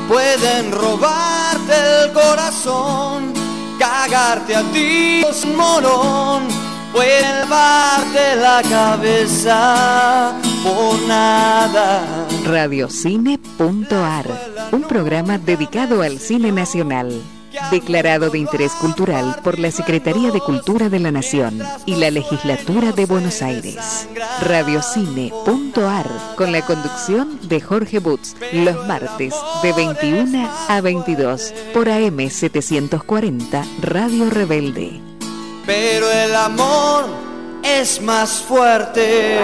pueden robarte el corazón, cagarte a ti, morón, pueden lavarte la cabeza por nada. Radiocine.ar, un programa dedicado al cine nacional, declarado de interés cultural por la Secretaría de Cultura de la Nación y la Legislatura de Buenos Aires. Radiocine.ar, con la conducción de Jorge Butz, los martes de 21 a 22 por AM 740 Radio Rebelde. Pero el amor es más fuerte.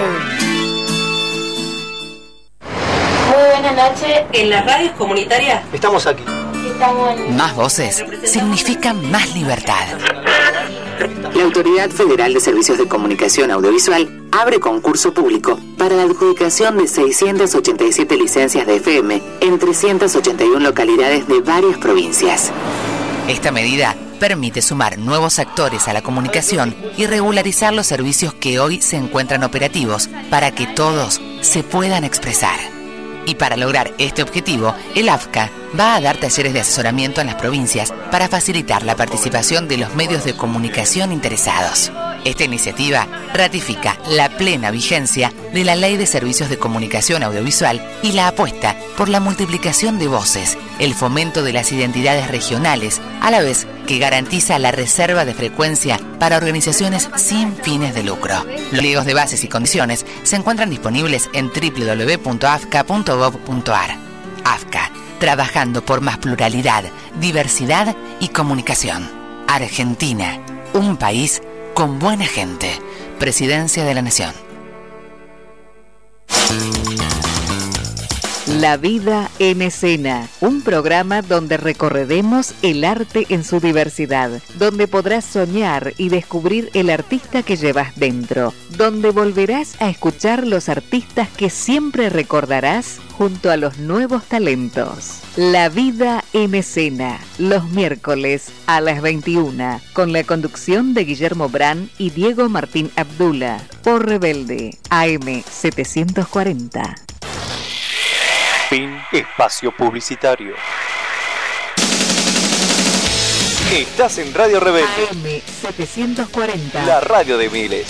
Muy buenas noches. En las radios comunitarias estamos aquí. Más voces significan más libertad. La Autoridad Federal de Servicios de Comunicación Audiovisual abre concurso público para la adjudicación de 687 licencias de FM en 381 localidades de varias provincias. Esta medida permite sumar nuevos actores a la comunicación y regularizar los servicios que hoy se encuentran operativos para que todos se puedan expresar. Y para lograr este objetivo, el AFCA va a dar talleres de asesoramiento en las provincias para facilitar la participación de los medios de comunicación interesados. Esta iniciativa ratifica la plena vigencia de la Ley de Servicios de Comunicación Audiovisual y la apuesta por la multiplicación de voces, el fomento de las identidades regionales, a la vez que garantiza la reserva de frecuencia para organizaciones sin fines de lucro. Los pliegos de bases y condiciones se encuentran disponibles en www.afca.gov.ar. AFCA, trabajando por más pluralidad, diversidad y comunicación. Argentina, un país con buena gente. Presidencia de la Nación. La vida en escena, un programa donde recorreremos el arte en su diversidad, donde podrás soñar y descubrir el artista que llevas dentro, donde volverás a escuchar los artistas que siempre recordarás junto a los nuevos talentos. La vida en escena, los miércoles a las 21, con la conducción de Guillermo Brán y Diego Martín Abdula, por Rebelde, AM 740. Fin espacio publicitario. Estás en Radio Rebelde. AM 740. La radio de miles.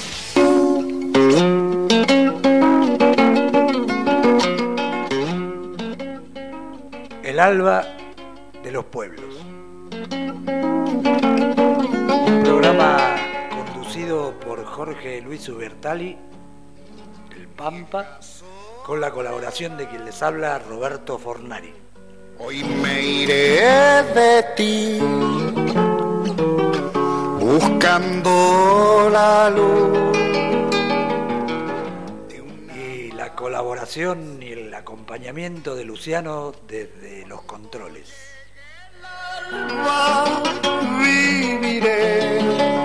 El alba de los pueblos. Un programa conducido por Jorge Luis Ubertali, El Pampa, con la colaboración de quien les habla, Roberto Fornari. Hoy me iré de ti, buscando la luz. Y la colaboración y el acompañamiento de Luciano desde los controles. Viviré.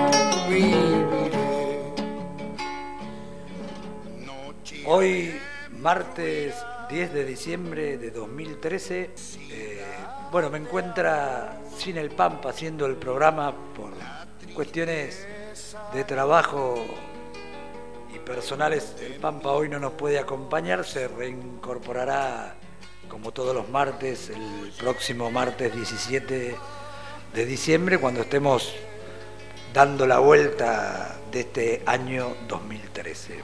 Hoy, martes 10 de diciembre de 2013, me encuentra sin el Pampa haciendo el programa por cuestiones de trabajo y personales. El Pampa hoy no nos puede acompañar, se reincorporará como todos los martes el próximo martes 17 de diciembre, cuando estemos dando la vuelta de este año 2013.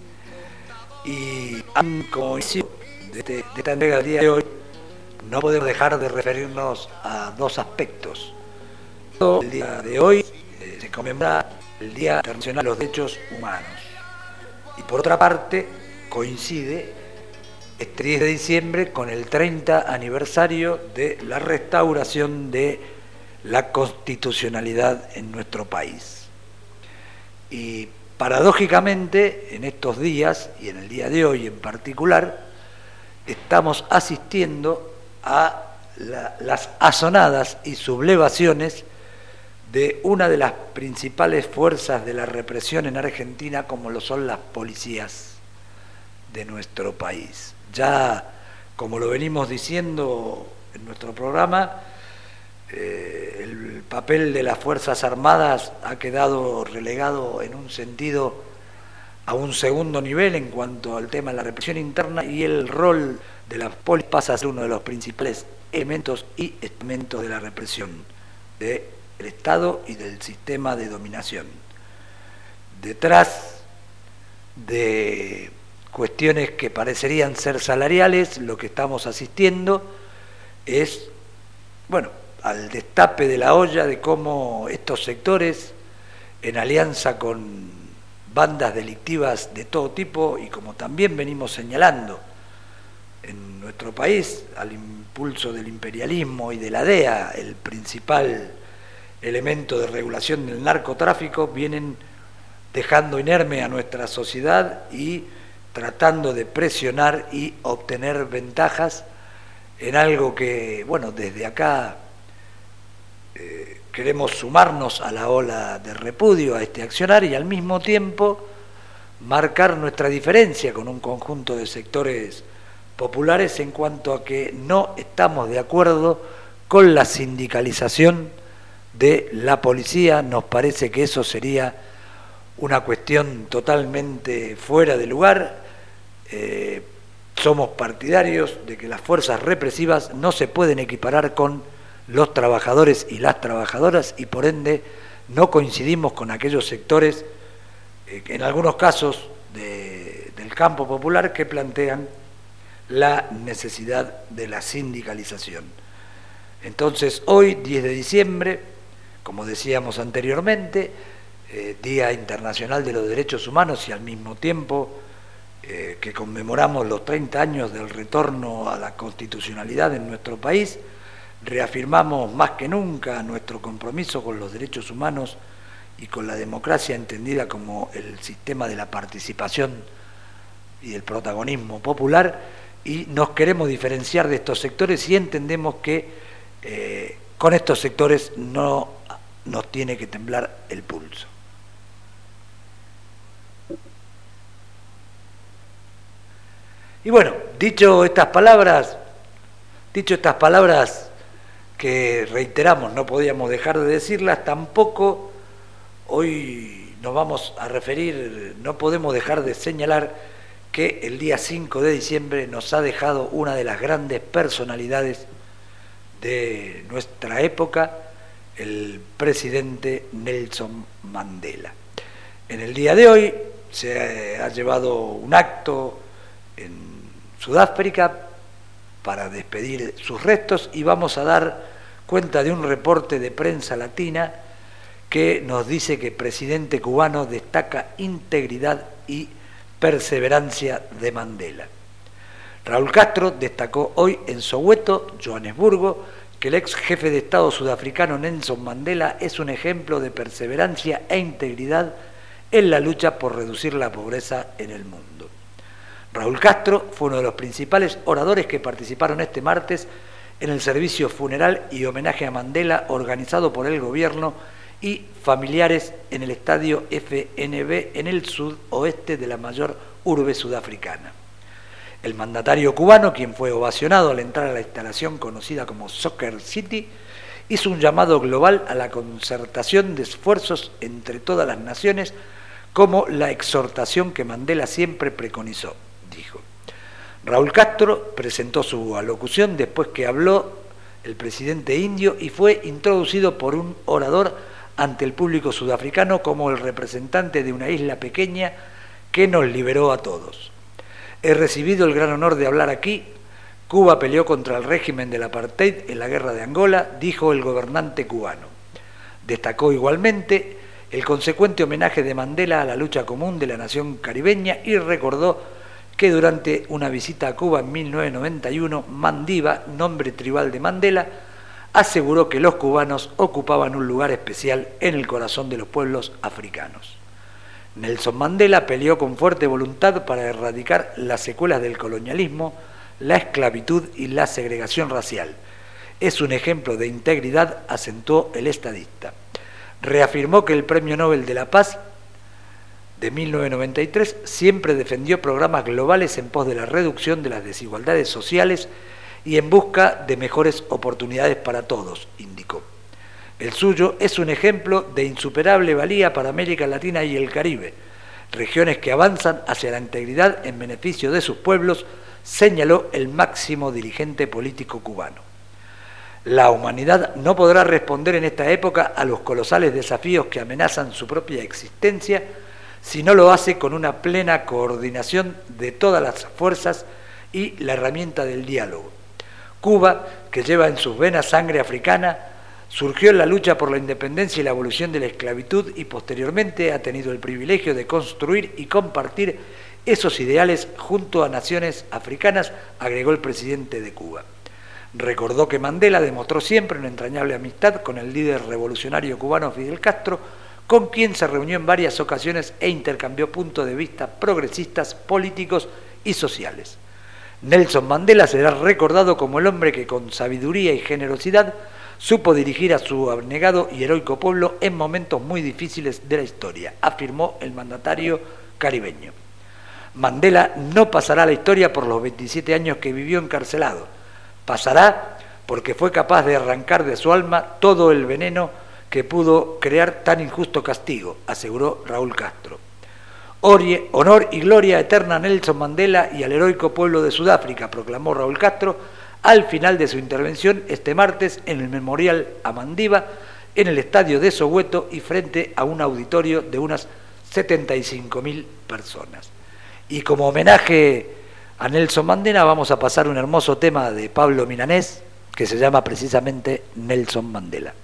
Y como inicio de esta entrega del día de hoy, no podemos dejar de referirnos a dos aspectos. El día de hoy se conmemora el Día Internacional de los Derechos Humanos. Y por otra parte, coincide este 10 de diciembre con el 30 aniversario de la restauración de la constitucionalidad en nuestro país. Y paradójicamente, en estos días, y en el día de hoy en particular, estamos asistiendo a las asonadas y sublevaciones de una de las principales fuerzas de la represión en Argentina, como lo son las policías de nuestro país. Ya, como lo venimos diciendo en nuestro programa, el papel de las Fuerzas Armadas ha quedado relegado en un sentido a un segundo nivel en cuanto al tema de la represión interna, y el rol de la policía pasa a ser uno de los principales elementos y estamentos de la represión del Estado y del sistema de dominación. Detrás de cuestiones que parecerían ser salariales, lo que estamos asistiendo es, al destape de la olla de cómo estos sectores, en alianza con bandas delictivas de todo tipo, y como también venimos señalando en nuestro país, al impulso del imperialismo y de la DEA, el principal elemento de regulación del narcotráfico, vienen dejando inerme a nuestra sociedad y tratando de presionar y obtener ventajas en algo que, desde acá queremos sumarnos a la ola de repudio a este accionar y al mismo tiempo marcar nuestra diferencia con un conjunto de sectores populares en cuanto a que no estamos de acuerdo con la sindicalización de la policía. Nos parece que eso sería una cuestión totalmente fuera de lugar. Somos partidarios de que las fuerzas represivas no se pueden equiparar con los trabajadores y las trabajadoras, y por ende no coincidimos con aquellos sectores, en algunos casos del campo popular, que plantean la necesidad de la sindicalización. Entonces, hoy, 10 de diciembre, como decíamos anteriormente, Día Internacional de los Derechos Humanos, y al mismo tiempo que conmemoramos los 30 años del retorno a la constitucionalidad en nuestro país, reafirmamos más que nunca nuestro compromiso con los derechos humanos y con la democracia entendida como el sistema de la participación y del protagonismo popular, y nos queremos diferenciar de estos sectores y entendemos que con estos sectores no nos tiene que temblar el pulso. Y dicho estas palabras que reiteramos, no podíamos dejar de decirlas, tampoco hoy nos vamos a referir, no podemos dejar de señalar que el día 5 de diciembre nos ha dejado una de las grandes personalidades de nuestra época, el presidente Nelson Mandela. En el día de hoy se ha llevado un acto en Sudáfrica para despedir sus restos, y vamos a dar cuenta de un reporte de Prensa Latina que nos dice que el presidente cubano destaca integridad y perseverancia de Mandela. Raúl Castro destacó hoy en Soweto, Johannesburgo, que el ex jefe de Estado sudafricano Nelson Mandela es un ejemplo de perseverancia e integridad en la lucha por reducir la pobreza en el mundo. Raúl Castro fue uno de los principales oradores que participaron este martes en el servicio funeral y homenaje a Mandela organizado por el gobierno y familiares en el estadio FNB en el sudoeste de la mayor urbe sudafricana. El mandatario cubano, quien fue ovacionado al entrar a la instalación conocida como Soccer City, hizo un llamado global a la concertación de esfuerzos entre todas las naciones, como la exhortación que Mandela siempre preconizó, dijo. Raúl Castro presentó su alocución después que habló el presidente indio y fue introducido por un orador ante el público sudafricano como el representante de una isla pequeña que nos liberó a todos. He recibido el gran honor de hablar aquí. Cuba peleó contra el régimen del apartheid en la guerra de Angola, dijo el gobernante cubano. Destacó igualmente el consecuente homenaje de Mandela a la lucha común de la nación caribeña y recordó que durante una visita a Cuba en 1991, Mandiba, nombre tribal de Mandela, aseguró que los cubanos ocupaban un lugar especial en el corazón de los pueblos africanos. Nelson Mandela peleó con fuerte voluntad para erradicar las secuelas del colonialismo, la esclavitud y la segregación racial. Es un ejemplo de integridad, acentuó el estadista. Reafirmó que el Premio Nobel de la Paz de 1993 siempre defendió programas globales en pos de la reducción de las desigualdades sociales y en busca de mejores oportunidades para todos, indicó. El suyo es un ejemplo de insuperable valía para América Latina y el Caribe, regiones que avanzan hacia la integridad en beneficio de sus pueblos, señaló el máximo dirigente político cubano. La humanidad no podrá responder en esta época a los colosales desafíos que amenazan su propia existencia si no lo hace con una plena coordinación de todas las fuerzas y la herramienta del diálogo. Cuba, que lleva en sus venas sangre africana, surgió en la lucha por la independencia y la abolición de la esclavitud y posteriormente ha tenido el privilegio de construir y compartir esos ideales junto a naciones africanas, agregó el presidente de Cuba. Recordó que Mandela demostró siempre una entrañable amistad con el líder revolucionario cubano Fidel Castro, con quien se reunió en varias ocasiones e intercambió puntos de vista progresistas, políticos y sociales. Nelson Mandela será recordado como el hombre que con sabiduría y generosidad supo dirigir a su abnegado y heroico pueblo en momentos muy difíciles de la historia, afirmó el mandatario caribeño. Mandela no pasará a la historia por los 27 años que vivió encarcelado. Pasará porque fue capaz de arrancar de su alma todo el veneno que pudo crear tan injusto castigo, aseguró Raúl Castro. Honor y gloria eterna a Nelson Mandela y al heroico pueblo de Sudáfrica, proclamó Raúl Castro al final de su intervención este martes en el Memorial a Mandiba, en el estadio de Soweto y frente a un auditorio de unas 75.000 personas. Y como homenaje a Nelson Mandela vamos a pasar un hermoso tema de Pablo Milanés que se llama precisamente Nelson Mandela.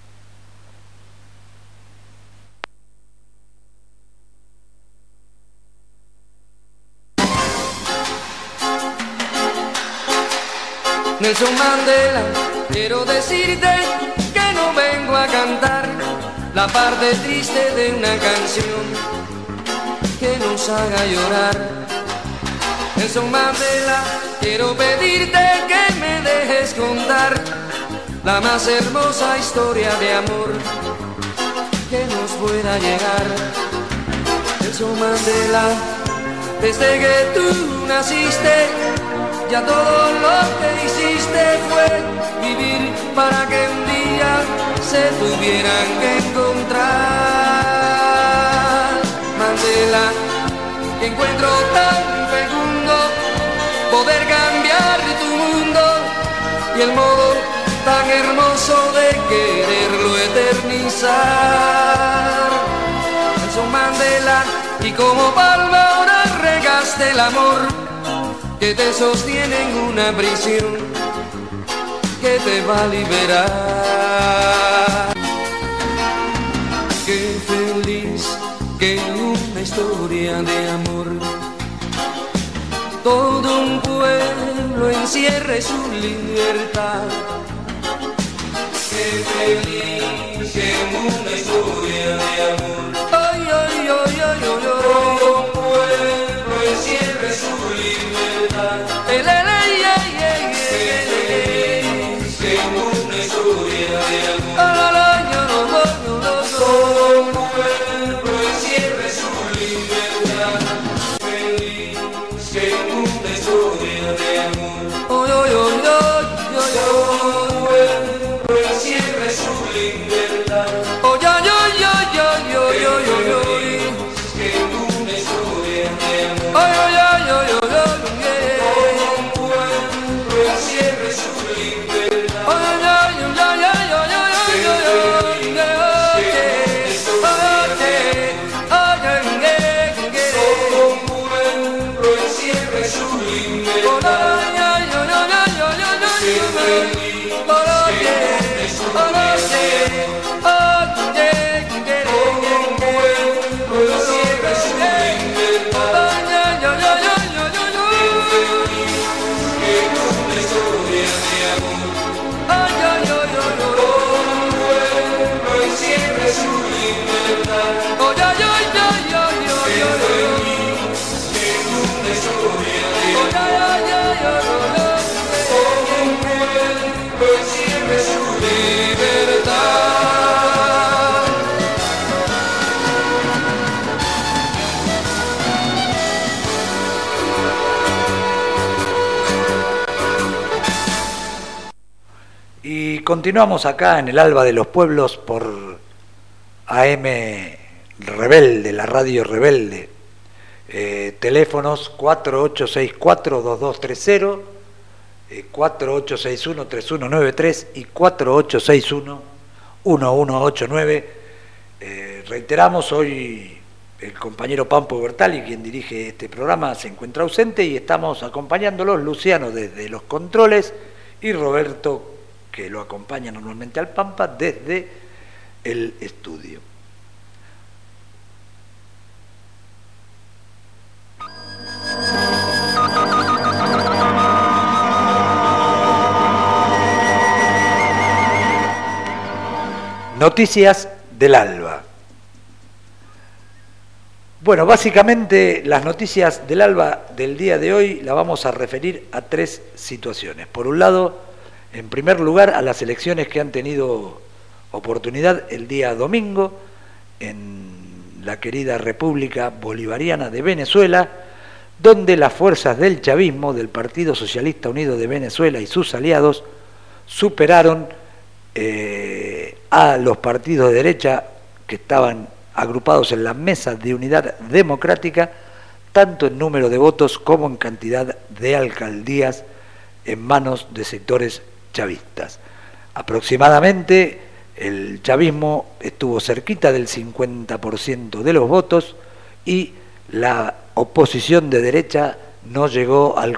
Nelson Mandela, quiero decirte que no vengo a cantar la parte triste de una canción que nos haga llorar. Nelson Mandela, quiero pedirte que me dejes contar la más hermosa historia de amor que nos pueda llegar. Nelson Mandela, desde que tú naciste, ya todo lo que hiciste fue vivir para que un día se tuvieran que encontrar. Mandela, que encuentro tan fecundo poder cambiar tu mundo y el modo tan hermoso de quererlo eternizar. Nelson Mandela, y como palma ahora regaste el amor que te sostiene en una prisión que te va a liberar. Qué feliz que en una historia de amor todo un pueblo encierre su libertad. Qué feliz que en una historia de amor, ay, ay, ay, ay, ay, ay, todo un pueblo encierre su libertad. Qué feliz que en una historia de amor, todo un pueblo encierre su libertad. Feliz que en una historia de amor, todo un pueblo encierre su libertad. Que en una historia de amor, todo un pueblo encierre su libertad. Y continuamos acá en el Alba de los Pueblos por AM Rebelde, la radio Rebelde, Teléfonos 4864-2230, 4861-3193 y 4861-1189. Reiteramos, hoy el compañero Pampo Bertali, quien dirige este programa, se encuentra ausente y estamos acompañándolos, Luciano desde los controles y Roberto, que lo acompaña normalmente al Pampa, desde el estudio. Noticias del Alba. Bueno, básicamente las noticias del Alba del día de hoy la vamos a referir a tres situaciones. Por un lado, en primer lugar, a las elecciones que han tenido oportunidad el día domingo en la querida República Bolivariana de Venezuela, donde las fuerzas del chavismo, del Partido Socialista Unido de Venezuela y sus aliados superaron a los partidos de derecha que estaban agrupados en la mesa de unidad democrática, tanto en número de votos como en cantidad de alcaldías en manos de sectores chavistas. Aproximadamente el chavismo estuvo cerquita del 50% de los votos y la oposición de derecha no llegó al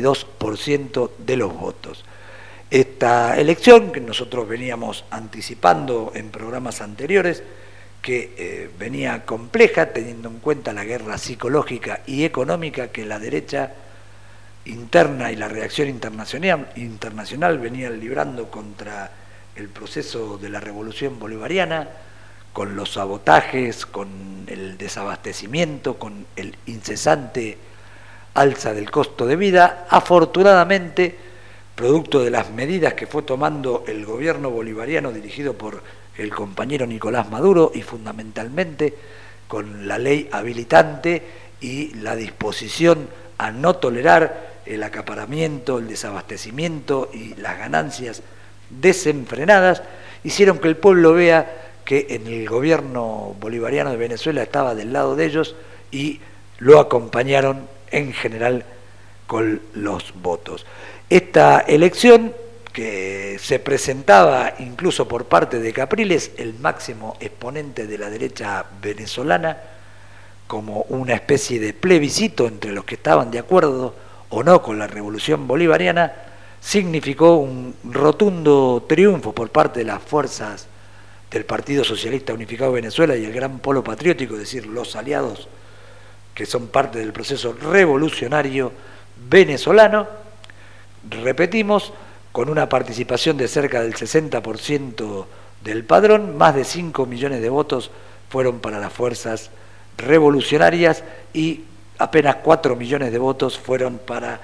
42% de los votos. Esta elección, que nosotros veníamos anticipando en programas anteriores, que venía compleja teniendo en cuenta la guerra psicológica y económica que la derecha interna y la reacción internacional venían librando contra el proceso de la revolución bolivariana, con los sabotajes, con el desabastecimiento, con el incesante alza del costo de vida. Afortunadamente, producto de las medidas que fue tomando el gobierno bolivariano dirigido por el compañero Nicolás Maduro y fundamentalmente con la ley habilitante y la disposición a no tolerar el acaparamiento, el desabastecimiento y las ganancias desenfrenadas, hicieron que el pueblo vea que en el gobierno bolivariano de Venezuela estaba del lado de ellos y lo acompañaron en general con los votos. Esta elección, que se presentaba incluso por parte de Capriles, el máximo exponente de la derecha venezolana, como una especie de plebiscito entre los que estaban de acuerdo o no con la revolución bolivariana, significó un rotundo triunfo por parte de las fuerzas del Partido Socialista Unificado de Venezuela y el Gran Polo Patriótico, es decir, los aliados que son parte del proceso revolucionario venezolano. Repetimos, con una participación de cerca del 60% del padrón, más de 5 millones de votos fueron para las fuerzas revolucionarias y apenas 4 millones de votos fueron para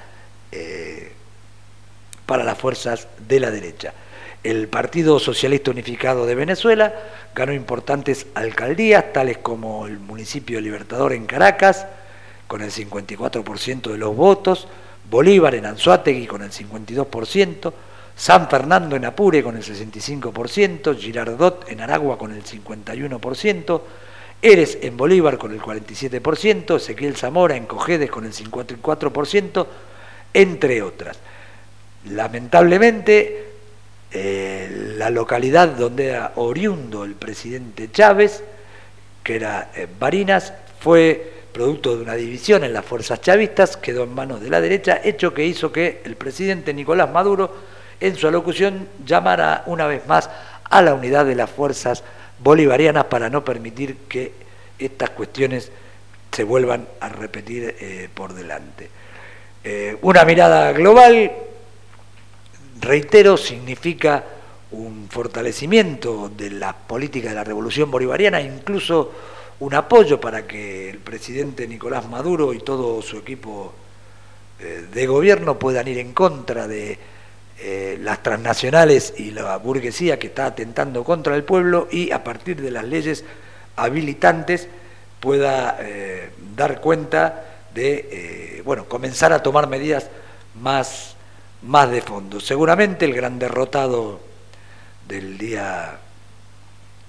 las fuerzas de la derecha. El Partido Socialista Unificado de Venezuela ganó importantes alcaldías, tales como el municipio Libertador en Caracas, con el 54% de los votos, Bolívar en Anzoátegui con el 52%, San Fernando en Apure con el 65%, Girardot en Aragua con el 51%, Eres en Bolívar con el 47%, Ezequiel Zamora en Cojedes con el 54%, entre otras. Lamentablemente, la localidad donde era oriundo el presidente Chávez, que era Barinas, fue producto de una división en las fuerzas chavistas, quedó en manos de la derecha, hecho que hizo que el presidente Nicolás Maduro, en su alocución, llamara una vez más a la unidad de las fuerzas bolivarianas para no permitir que estas cuestiones se vuelvan a repetir por delante. Una mirada global, reitero, significa un fortalecimiento de la política de la revolución bolivariana, incluso un apoyo para que el presidente Nicolás Maduro y todo su equipo de gobierno puedan ir en contra de las transnacionales y la burguesía que está atentando contra el pueblo y a partir de las leyes habilitantes pueda dar cuenta de comenzar a tomar medidas más de fondo. Seguramente el gran derrotado del día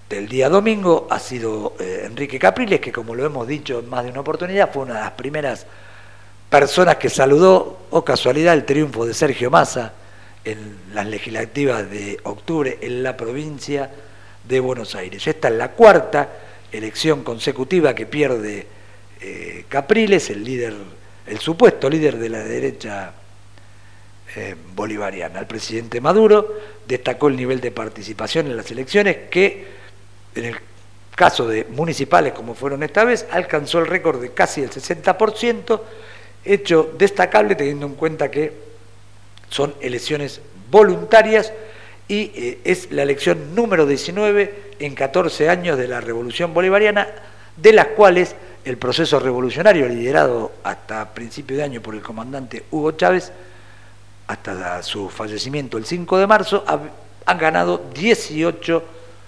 del día domingo ha sido Enrique Capriles, que como lo hemos dicho en más de una oportunidad, fue una de las primeras personas que saludó, o casualidad, el triunfo de Sergio Massa en las legislativas de octubre en la provincia de Buenos Aires. Esta es la cuarta elección consecutiva que pierde Capriles, el supuesto líder de la derecha bolivariana. El presidente Maduro destacó el nivel de participación en las elecciones que, en el caso de municipales como fueron esta vez, alcanzó el récord de casi el 60%, hecho destacable teniendo en cuenta que son elecciones voluntarias y es la elección número 19 en 14 años de la Revolución Bolivariana, de las cuales el proceso revolucionario liderado hasta principio de año por el comandante Hugo Chávez, hasta su fallecimiento el 5 de marzo, han ganado 18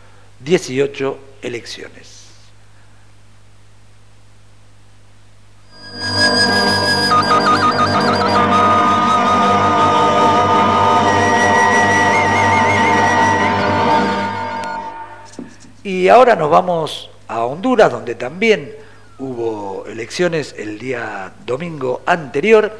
elecciones. Y ahora nos vamos a Honduras, donde también hubo elecciones el día domingo anterior,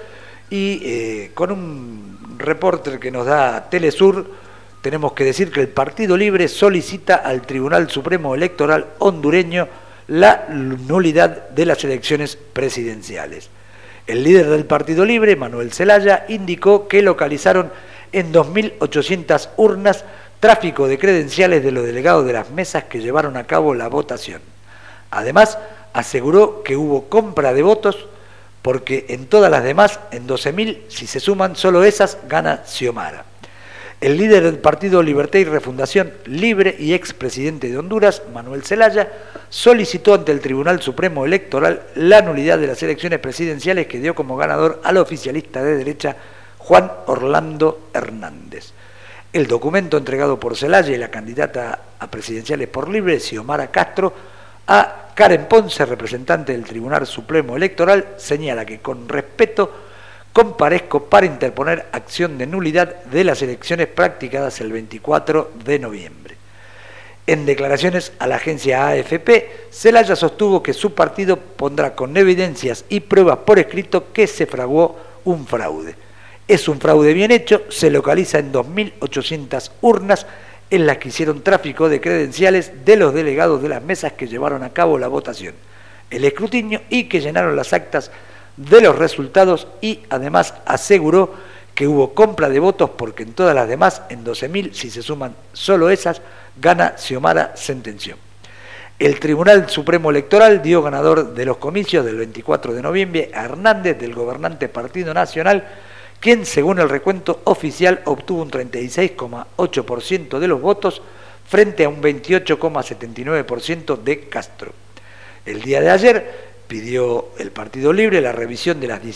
y con un reporter que nos da Telesur tenemos que decir que el Partido Libre solicita al Tribunal Supremo Electoral hondureño la nulidad de las elecciones presidenciales. El líder del Partido Libre, Manuel Zelaya, indicó que localizaron en 2.800 urnas tráfico de credenciales de los delegados de las mesas que llevaron a cabo la votación. Además, aseguró que hubo compra de votos porque en todas las demás, en 12.000, si se suman solo esas, gana Xiomara. El líder del Partido Libertad y Refundación Libre y expresidente de Honduras, Manuel Zelaya, solicitó ante el Tribunal Supremo Electoral la nulidad de las elecciones presidenciales que dio como ganador al oficialista de derecha Juan Orlando Hernández. El documento entregado por Zelaya y la candidata a presidenciales por Libre, Xiomara Castro, a Karen Ponce, representante del Tribunal Supremo Electoral, señala que con respeto comparezco para interponer acción de nulidad de las elecciones practicadas el 24 de noviembre. En declaraciones a la agencia AFP, Zelaya sostuvo que su partido pondrá con evidencias y pruebas por escrito que se fraguó un fraude. Es un fraude bien hecho, se localiza en 2.800 urnas en las que hicieron tráfico de credenciales de los delegados de las mesas que llevaron a cabo la votación, el escrutinio y que llenaron las actas de los resultados, y además aseguró que hubo compra de votos porque en todas las demás, en 12.000, si se suman solo esas, gana Xiomara, sentenció. El Tribunal Supremo Electoral dio ganador de los comicios del 24 de noviembre a Hernández, del gobernante Partido Nacional, quien, según el recuento oficial, obtuvo un 36,8% de los votos frente a un 28,79% de Castro. El día de ayer pidió el Partido Libre la revisión de las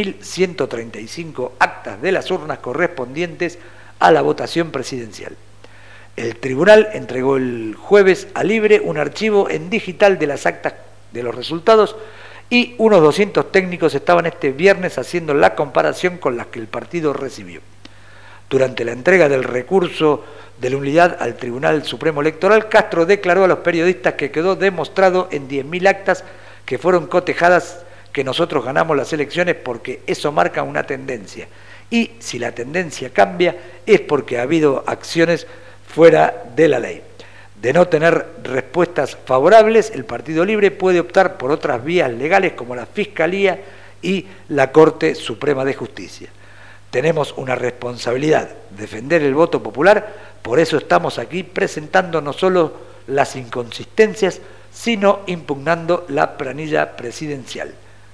16.135 actas de las urnas correspondientes a la votación presidencial. El tribunal entregó el jueves a Libre un archivo en digital de las actas de los resultados, y unos 200 técnicos estaban este viernes haciendo la comparación con las que el partido recibió. Durante la entrega del recurso de la nulidad al Tribunal Supremo Electoral, Castro declaró a los periodistas que quedó demostrado en 10.000 actas que fueron cotejadas que nosotros ganamos las elecciones porque eso marca una tendencia. Y si la tendencia cambia es porque ha habido acciones fuera de la ley. De no tener respuestas favorables, el Partido Libre puede optar por otras vías legales como la Fiscalía y la Corte Suprema de Justicia. Tenemos una responsabilidad, defender el voto popular, por eso estamos aquí presentando no solo las inconsistencias, sino impugnando la planilla presidencial,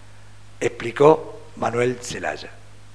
explicó Manuel Zelaya.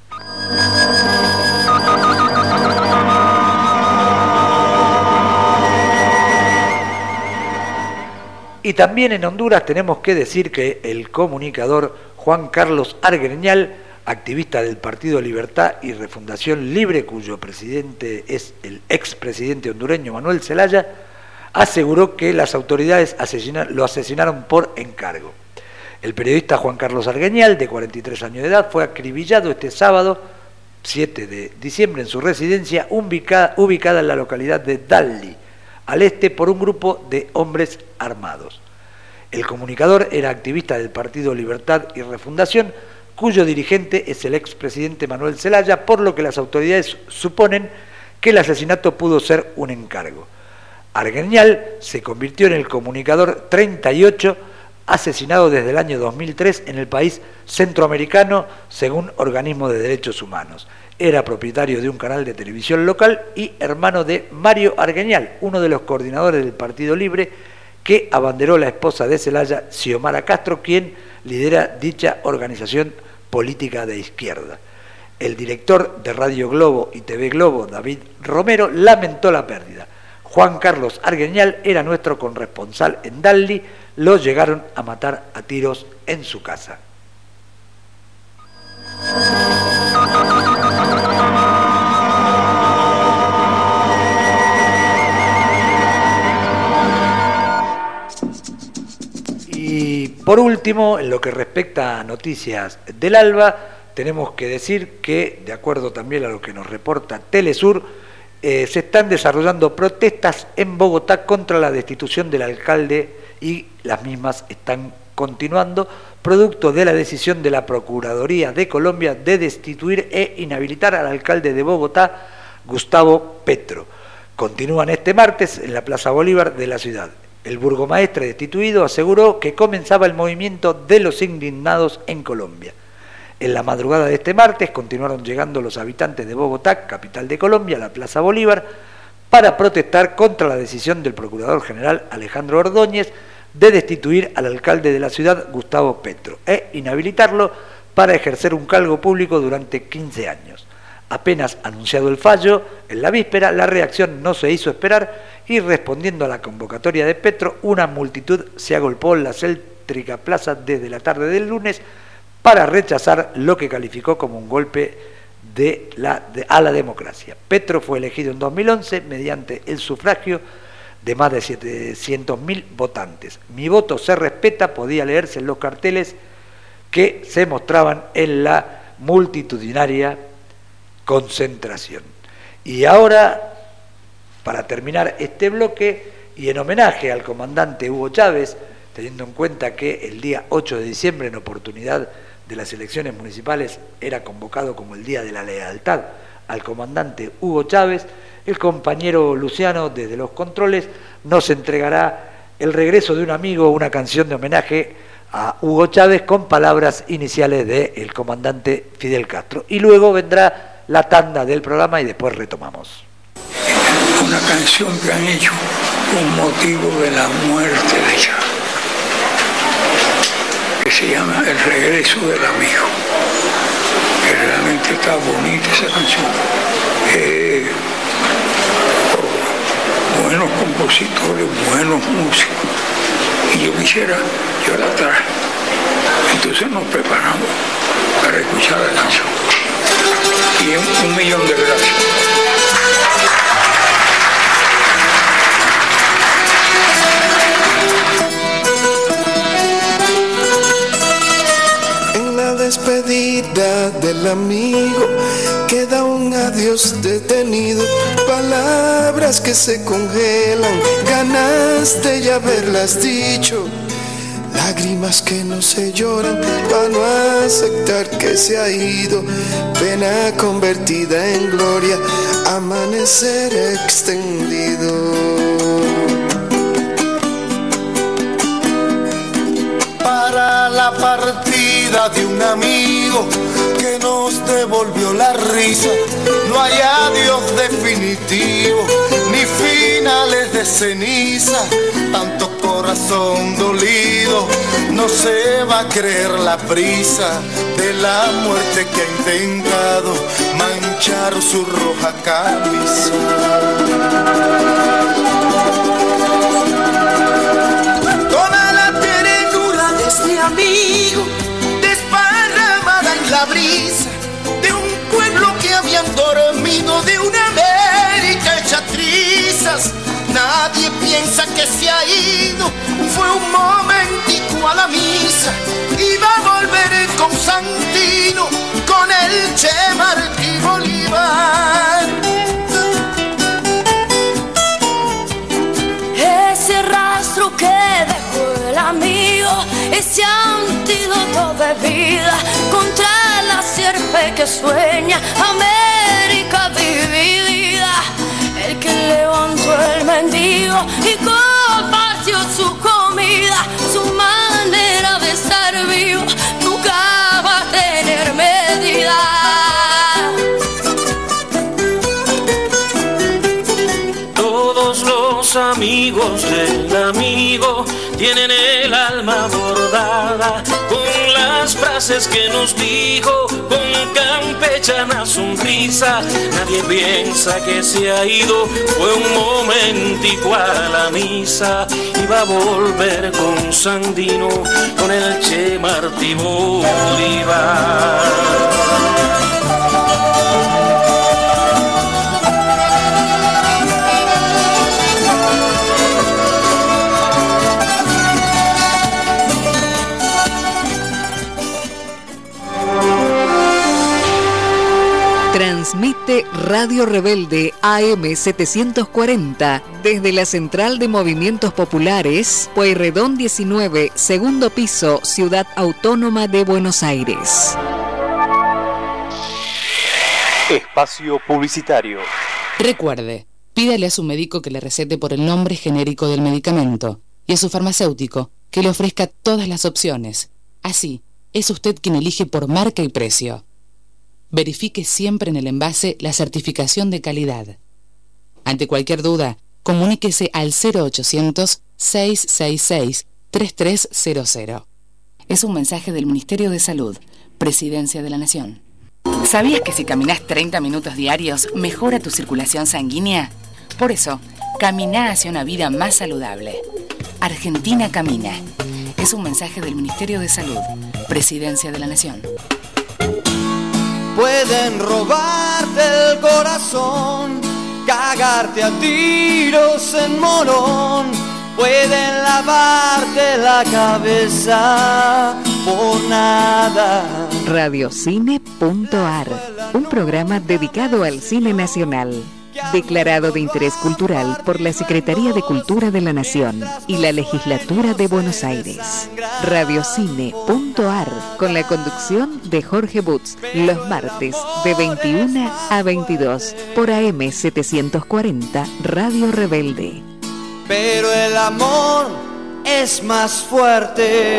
Y también en Honduras tenemos que decir que el comunicador Juan Carlos Argreñal, activista del Partido Libertad y Refundación Libre, cuyo presidente es el expresidente hondureño Manuel Zelaya, aseguró que las autoridades lo asesinaron por encargo. El periodista Juan Carlos Argreñal, de 43 años de edad, fue acribillado este sábado, 7 de diciembre, en su residencia ubicada en la localidad de Dalli, al este por un grupo de hombres armados. El comunicador era activista del Partido Libertad y Refundación, cuyo dirigente es el expresidente Manuel Zelaya, por lo que las autoridades suponen que el asesinato pudo ser un encargo. Argueñal se convirtió en el comunicador 38 asesinado desde el año 2003 en el país centroamericano, según organismos de derechos humanos. Era propietario de un canal de televisión local y hermano de Mario Argueñal, uno de los coordinadores del Partido Libre, que abanderó la esposa de Zelaya, Xiomara Castro, quien lidera dicha organización política de izquierda. El director de Radio Globo y TV Globo, David Romero, lamentó la pérdida. Juan Carlos Argueñal era nuestro corresponsal en Dalli, lo llegaron a matar a tiros en su casa. Y por último, en lo que respecta a noticias del ALBA, tenemos que decir que, de acuerdo también a lo que nos reporta Telesur, se están desarrollando protestas en Bogotá contra la destitución del alcalde y las mismas están continuando, producto de la decisión de la Procuraduría de Colombia de destituir e inhabilitar al alcalde de Bogotá, Gustavo Petro. Continúan este martes en la Plaza Bolívar de la ciudad. El burgomaestre destituido aseguró que comenzaba el movimiento de los indignados en Colombia. En la madrugada de este martes continuaron llegando los habitantes de Bogotá, capital de Colombia, a la Plaza Bolívar, para protestar contra la decisión del Procurador General Alejandro Ordóñez de destituir al alcalde de la ciudad, Gustavo Petro, e inhabilitarlo para ejercer un cargo público durante 15 años. Apenas anunciado el fallo, en la víspera, la reacción no se hizo esperar y respondiendo a la convocatoria de Petro, una multitud se agolpó en la céntrica plaza desde la tarde del lunes para rechazar lo que calificó como un golpe a la democracia. Petro fue elegido en 2011 mediante el sufragio de más de 700.000 votantes. Mi voto se respeta, podía leerse en los carteles que se mostraban en la multitudinaria concentración. Y ahora, para terminar este bloque, y en homenaje al comandante Hugo Chávez, teniendo en cuenta que el día 8 de diciembre, en oportunidad de las elecciones municipales, era convocado como el Día de la Lealtad al comandante Hugo Chávez, el compañero Luciano, desde los controles, nos entregará El regreso de un amigo, una canción de homenaje a Hugo Chávez con palabras iniciales del comandante Fidel Castro. Y luego vendrá la tanda del programa y después retomamos. Una canción que han hecho con motivo de la muerte de Chávez, que se llama El regreso del amigo, que realmente está bonita esa canción. Buenos compositores, buenos músicos, y yo quisiera, yo la traje. Entonces nos preparamos para escuchar la canción. Y 1 millón de gracias. Despedida del amigo, queda un adiós detenido, palabras que se congelan, ganas de ya haberlas dicho, lágrimas que no se lloran, para no aceptar que se ha ido, pena convertida en gloria, amanecer extendido. Para la partida de un amigo que nos devolvió la risa, no hay adiós definitivo, ni finales de ceniza, tanto corazón dolido, no se va a creer la prisa de la muerte que ha intentado manchar su roja camisa. Mi amigo, desparramada en la brisa de un pueblo que habían dormido, de una América hecha trizas. Nadie piensa que se ha ido, fue un momentico a la misa y va a volver con Santino, con el Che Martí Bolívar. que sueña América dividida, el que levantó el mendigo y compartió su comida, su manera de estar vivo nunca va a tener medida. Todos los amigos del amigo tienen el alma bordada con las frases que nos dijo con campechana sonrisa. Nadie piensa que se ha ido, fue un momentico a la misa. Iba a volver con Sandino, con el Che Martí Bolívar. Transmite Radio Rebelde AM 740 desde la Central de Movimientos Populares, Pueyrredón 19, segundo piso, Ciudad Autónoma de Buenos Aires. Espacio publicitario. Recuerde, pídale a su médico que le recete por el nombre genérico del medicamento y a su farmacéutico que le ofrezca todas las opciones. Así, es usted quien elige por marca y precio. Verifique siempre en el envase la certificación de calidad. Ante cualquier duda, comuníquese al 0800-666-3300. Es un mensaje del Ministerio de Salud, Presidencia de la Nación. ¿Sabías que si caminas 30 minutos diarios mejora tu circulación sanguínea? Por eso, camina hacia una vida más saludable. Argentina camina. Es un mensaje del Ministerio de Salud, Presidencia de la Nación. Pueden robarte el corazón, cagarte a tiros en Morón, pueden lavarte la cabeza por nada. Radiocine.ar, un programa dedicado al cine nacional, declarado de interés cultural por la Secretaría de Cultura de la Nación y la Legislatura de Buenos Aires. Radiocine.ar, con la conducción de Jorge Butz, los martes de 21 a 22 por AM 740 Radio Rebelde. Pero el amor es más fuerte.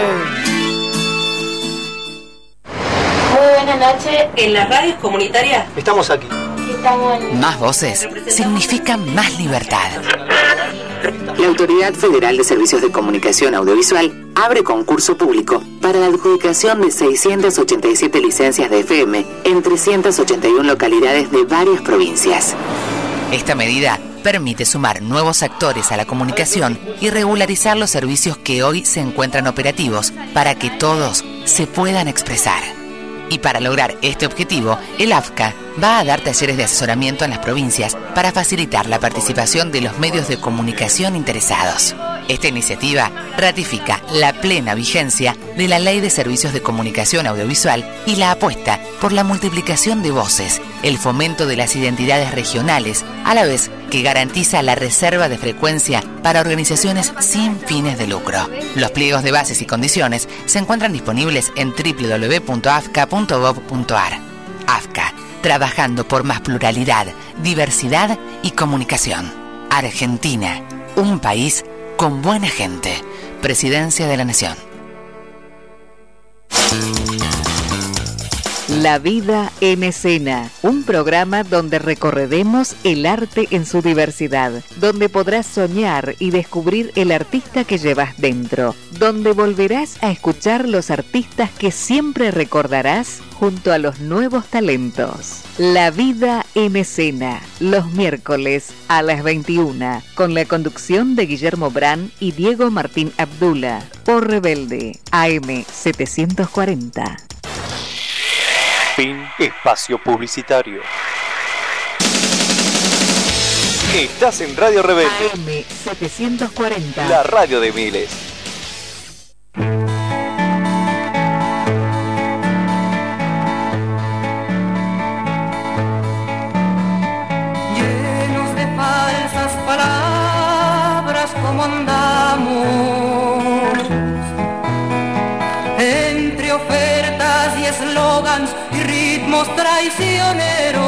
Muy buenas noches. En las radios comunitarias estamos aquí. Más voces significa más libertad. La Autoridad Federal de Servicios de Comunicación Audiovisual abre concurso público para la adjudicación de 687 licencias de FM en 381 localidades de varias provincias. Esta medida permite sumar nuevos actores a la comunicación y regularizar los servicios que hoy se encuentran operativos para que todos se puedan expresar. Y para lograr este objetivo, el AFCA va a dar talleres de asesoramiento en las provincias para facilitar la participación de los medios de comunicación interesados. Esta iniciativa ratifica la plena vigencia de la Ley de Servicios de Comunicación Audiovisual y la apuesta por la multiplicación de voces, el fomento de las identidades regionales, a la vez que garantiza la reserva de frecuencia para organizaciones sin fines de lucro. Los pliegos de bases y condiciones se encuentran disponibles en www.afca.gov.ar. AFCA, trabajando por más pluralidad, diversidad y comunicación. Argentina, un país con buena gente. Presidencia de la Nación. La vida en escena, un programa donde recorreremos el arte en su diversidad, donde podrás soñar y descubrir el artista que llevas dentro, donde volverás a escuchar los artistas que siempre recordarás junto a los nuevos talentos. La vida en escena, los miércoles a las 21, con la conducción de Guillermo Brán y Diego Martín Abdula, por Rebelde, AM 740. Fin espacio publicitario. Estás en Radio Rebelde. AM 740. La radio de miles. Llenos de falsas palabras, como andamos entre ofertas y eslogans y ritmos ritmos traicioneros.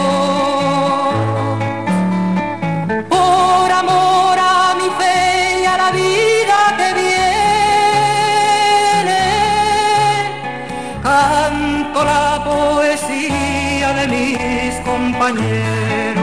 Por amor a mi fe y a la vida que viene, canto la poesía de mis compañeros.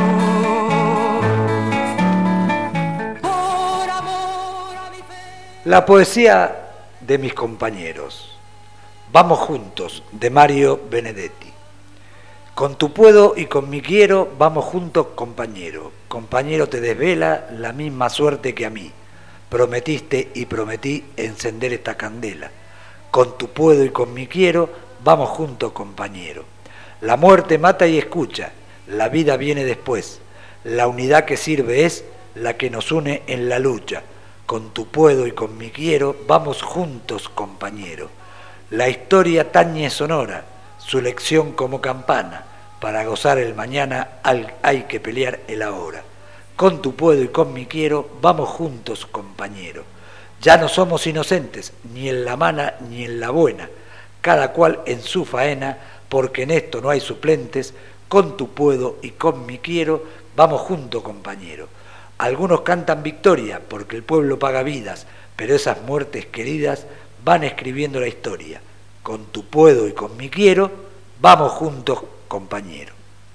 Por amor a mi fe. La poesía de mis compañeros. Vamos juntos, de Mario Benedetti. Con tu puedo y con mi quiero, vamos juntos, compañero. Compañero, te desvela la misma suerte que a mí. Prometiste y prometí encender esta candela. Con tu puedo y con mi quiero, vamos juntos, compañero. La muerte mata y escucha, la vida viene después. La unidad que sirve es la que nos une en la lucha. Con tu puedo y con mi quiero, vamos juntos, compañero. La historia tañe sonora, su lección como campana. Para gozar el mañana hay que pelear el ahora. Con tu puedo y con mi quiero, vamos juntos, compañero. Ya no somos inocentes, ni en la mala ni en la buena. Cada cual en su faena, porque en esto no hay suplentes. Con tu puedo y con mi quiero, vamos juntos, compañero. Algunos cantan victoria, porque el pueblo paga vidas, pero esas muertes queridas van escribiendo la historia. Con tu puedo y con mi quiero, vamos juntos, compañero.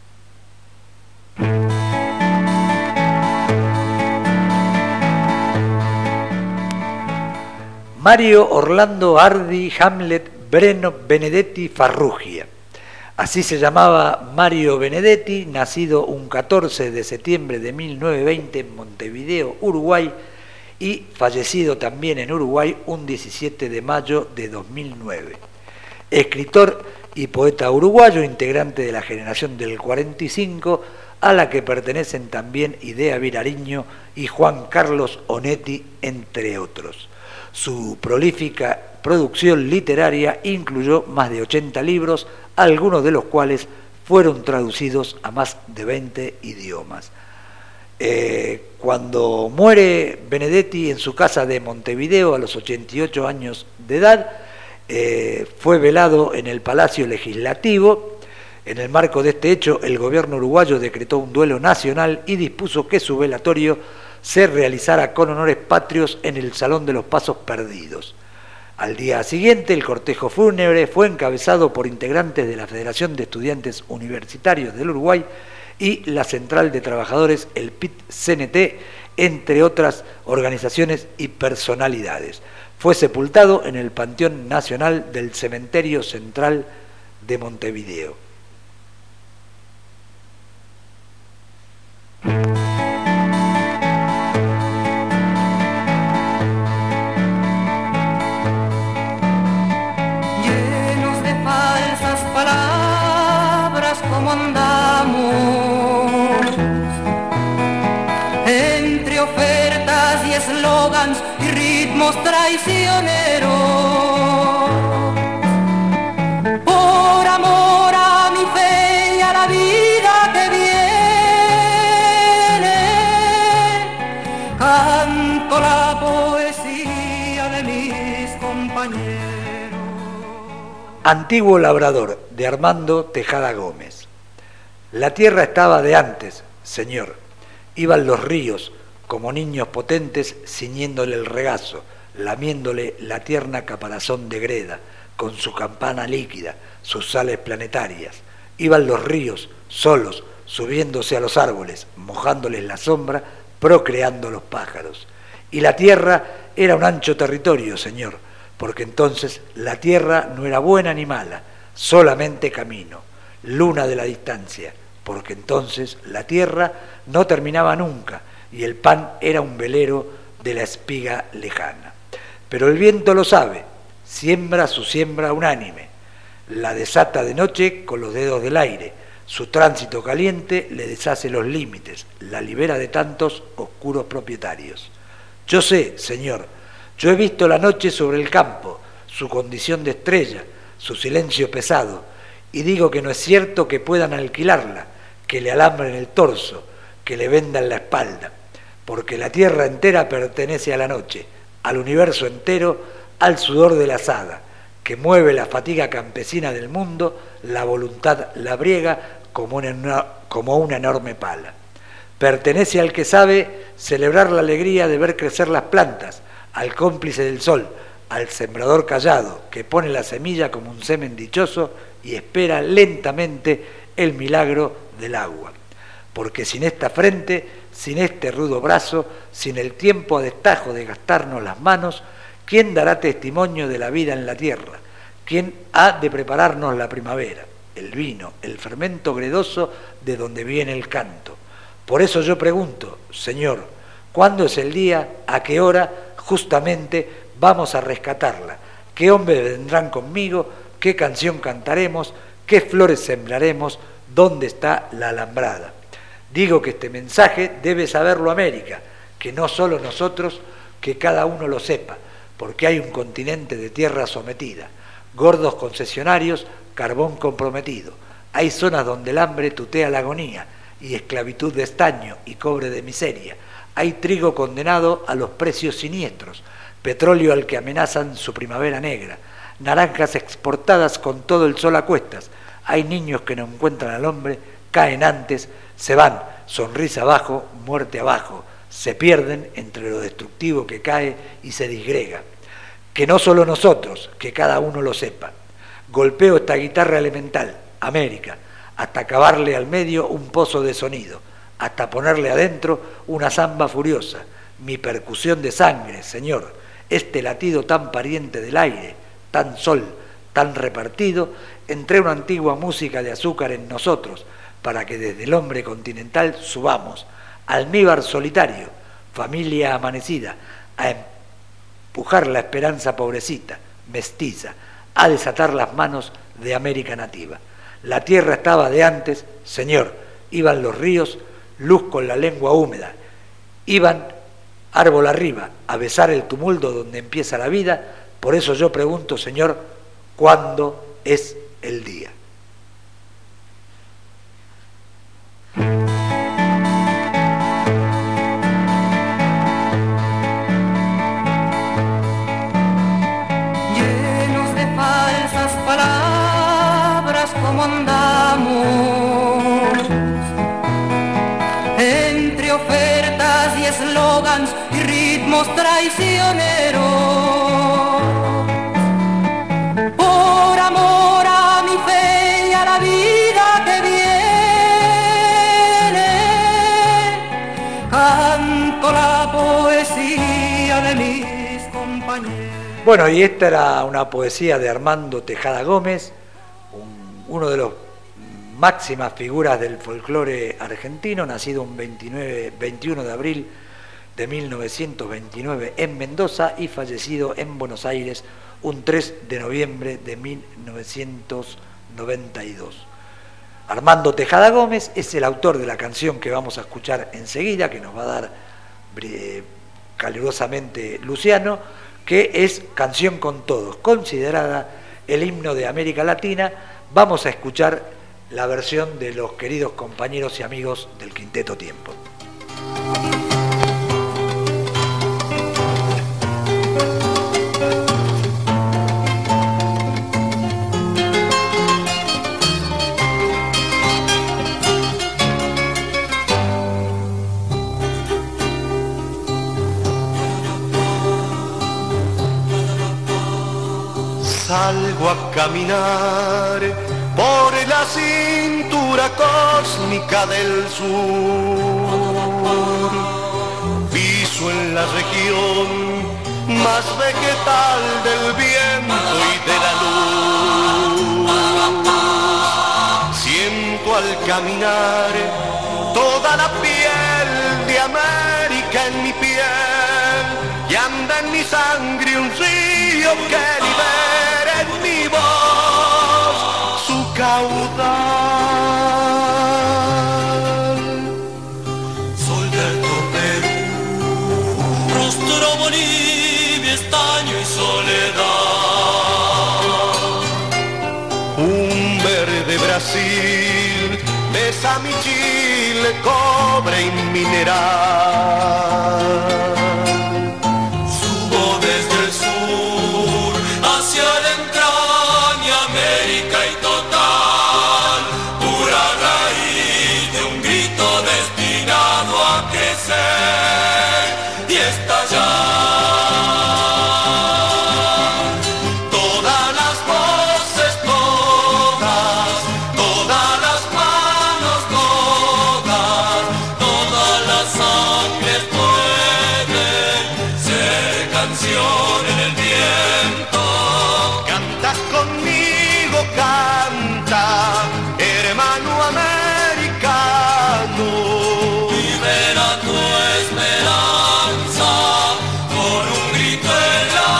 Mario Orlando Hardy Hamlet Breno Benedetti Farrugia. Así se llamaba Mario Benedetti, nacido un 14 de septiembre de 1920 en Montevideo, Uruguay, y fallecido también en Uruguay un 17 de mayo de 2009. Escritor y poeta uruguayo, integrante de la generación del 45, a la que pertenecen también Idea Virariño y Juan Carlos Onetti, entre otros. Su prolífica producción literaria incluyó más de 80 libros, algunos de los cuales fueron traducidos a más de 20 idiomas. Cuando muere Benedetti en su casa de Montevideo a los 88 años de edad, fue velado en el Palacio Legislativo. En el marco de este hecho, el gobierno uruguayo decretó un duelo nacional y dispuso que su velatorio se realizara con honores patrios en el Salón de los Pasos Perdidos. Al día siguiente, el cortejo fúnebre fue encabezado por integrantes de la Federación de Estudiantes Universitarios del Uruguay y la Central de Trabajadores, el PIT-CNT, entre otras organizaciones y personalidades. Fue sepultado en el Panteón Nacional del Cementerio Central de Montevideo. Llenos de falsas palabras, como andamos, entre ofertas y eslogans y ritmos traicioneros. Por amor a mi fe y a la vida que viene, canto la poesía de mis compañeros. Antiguo labrador, de Armando Tejada Gómez. La tierra estaba de antes, señor. Iban los ríos, como niños potentes, ciñéndole el regazo, lamiéndole la tierna caparazón de greda, con su campana líquida, sus sales planetarias. Iban los ríos, solos, subiéndose a los árboles, mojándoles la sombra, procreando los pájaros. Y la tierra era un ancho territorio, señor, porque entonces la tierra no era buena ni mala, solamente camino, luna de la distancia, porque entonces la tierra no terminaba nunca y el pan era un velero de la espiga lejana. Pero el viento lo sabe, siembra su siembra unánime, la desata de noche con los dedos del aire, su tránsito caliente le deshace los límites, la libera de tantos oscuros propietarios. Yo sé, señor, yo he visto la noche sobre el campo, su condición de estrella, su silencio pesado, y digo que no es cierto que puedan alquilarla, que le alambren el torso, que le vendan la espalda, porque la tierra entera pertenece a la noche, al universo entero, al sudor de la azada, que mueve la fatiga campesina del mundo, la voluntad labriega como una enorme pala. Pertenece al que sabe celebrar la alegría de ver crecer las plantas, al cómplice del sol, al sembrador callado, que pone la semilla como un semen dichoso y espera lentamente el milagro del agua. Porque sin esta frente, sin este rudo brazo, sin el tiempo a destajo de gastarnos las manos, ¿quién dará testimonio de la vida en la tierra? ¿Quién ha de prepararnos la primavera? El vino, el fermento gredoso de donde viene el canto. Por eso yo pregunto, Señor, ¿cuándo es el día? ¿A qué hora? Justamente vamos a rescatarla. ¿Qué hombres vendrán conmigo? ¿Qué canción cantaremos? ¿Qué flores sembraremos? ¿Dónde está la alambrada? Digo que este mensaje debe saberlo América, que no solo nosotros, que cada uno lo sepa, porque hay un continente de tierra sometida, gordos concesionarios, carbón comprometido. Hay zonas donde el hambre tutea la agonía y esclavitud de estaño y cobre de miseria. Hay trigo condenado a los precios siniestros, petróleo al que amenazan su primavera negra, naranjas exportadas con todo el sol a cuestas. Hay niños que no encuentran al hombre, caen antes, se van, sonrisa abajo, muerte abajo, se pierden entre lo destructivo que cae y se disgrega. Que no solo nosotros, que cada uno lo sepa. Golpeo esta guitarra elemental, América, hasta cavarle al medio un pozo de sonido, hasta ponerle adentro una zamba furiosa, mi percusión de sangre, Señor, este latido tan pariente del aire, tan sol, tan repartido, entre una antigua música de azúcar en nosotros, para que desde el hombre continental subamos, almíbar solitario, familia amanecida, a empujar la esperanza pobrecita, mestiza, a desatar las manos de América nativa. La tierra estaba de antes, Señor, iban los ríos, luz con la lengua húmeda, iban árbol arriba a besar el tumulto donde empieza la vida. Por eso yo pregunto, Señor, ¿cuándo es el día? Llenos de falsas palabras, como andamos, entre ofertas y eslogans y ritmos traicioneros, por amor a mi fe y a la vida que viene, canto la poesía de mis compañeros. Bueno, y esta era una poesía de Armando Tejada Gómez, uno de los máximas figuras del folclore argentino, nacido un 21 de abril de 1929 en Mendoza y fallecido en Buenos Aires un 3 de noviembre de 1992. Armando Tejada Gómez es el autor de la canción que vamos a escuchar enseguida, que nos va a dar calurosamente Luciano, que es Canción con Todos, considerada el himno de América Latina. Vamos a escuchar la versión de los queridos compañeros y amigos del Quinteto Tiempo. Salgo a caminar por la cintura cósmica del sur, piso en la región más vegetal del viento y de la luz. Siento al caminar toda la piel de América en mi piel, y anda en mi sangre un río que libera en mi voz su caudal. Sol del Perú, rostro Bolivia, estaño y soledad. Un verde Brasil besa mi Chile, cobre y mineral. Desde el sur hacia el entrar florecer y estallar. Todas las voces, todas las manos, todas las sangres pueden ser canción en el viento. Cantas conmigo, canta, hermano americano. Libera tu esperanza con un grito en la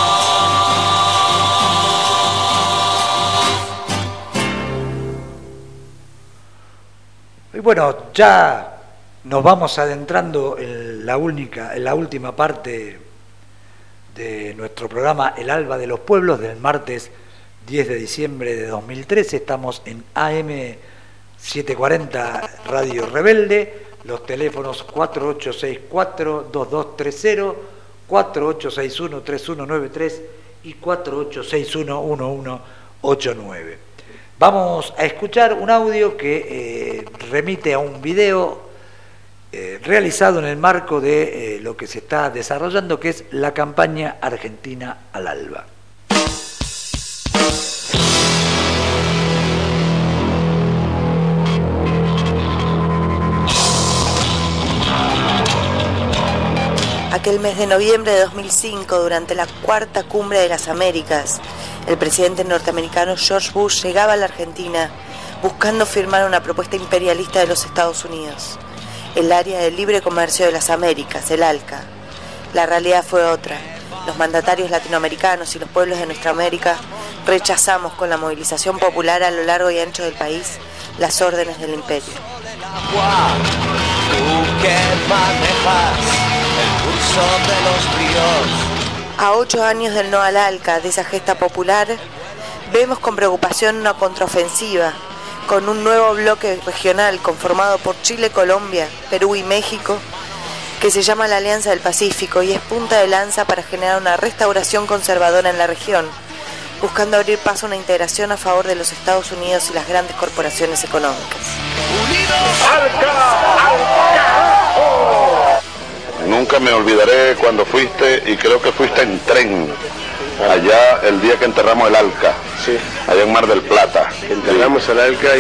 voz. Y bueno, ya nos vamos adentrando en la última parte de nuestro programa El Alba de los Pueblos del martes 10 de diciembre de 2013. Estamos en AM 740 Radio Rebelde, los teléfonos 4864-2230, 4861-3193 y 4861-1189. Vamos a escuchar un audio que remite a un video realizado en el marco de lo que se está desarrollando, que es la campaña Argentina al Alba. Aquel mes de noviembre de 2005, durante la cuarta cumbre de las Américas, el presidente norteamericano George Bush llegaba a la Argentina buscando firmar una propuesta imperialista de los Estados Unidos, el área de libre comercio de las Américas, el ALCA. La realidad fue otra. Los mandatarios latinoamericanos y los pueblos de nuestra América rechazamos con la movilización popular a lo largo y ancho del país las órdenes del imperio. Tú que manejas el curso de los ríos. A 8 años del no al ALCA, de esa gesta popular, vemos con preocupación una contraofensiva con un nuevo bloque regional conformado por Chile, Colombia, Perú y México, que se llama la Alianza del Pacífico y es punta de lanza para generar una restauración conservadora en la región, buscando abrir paso a una integración a favor de los Estados Unidos y las grandes corporaciones económicas. Nunca me olvidaré cuando fuiste, y creo que fuiste en tren, allá el día que enterramos el ALCA, sí, allá en Mar del Plata. Enterramos el ALCA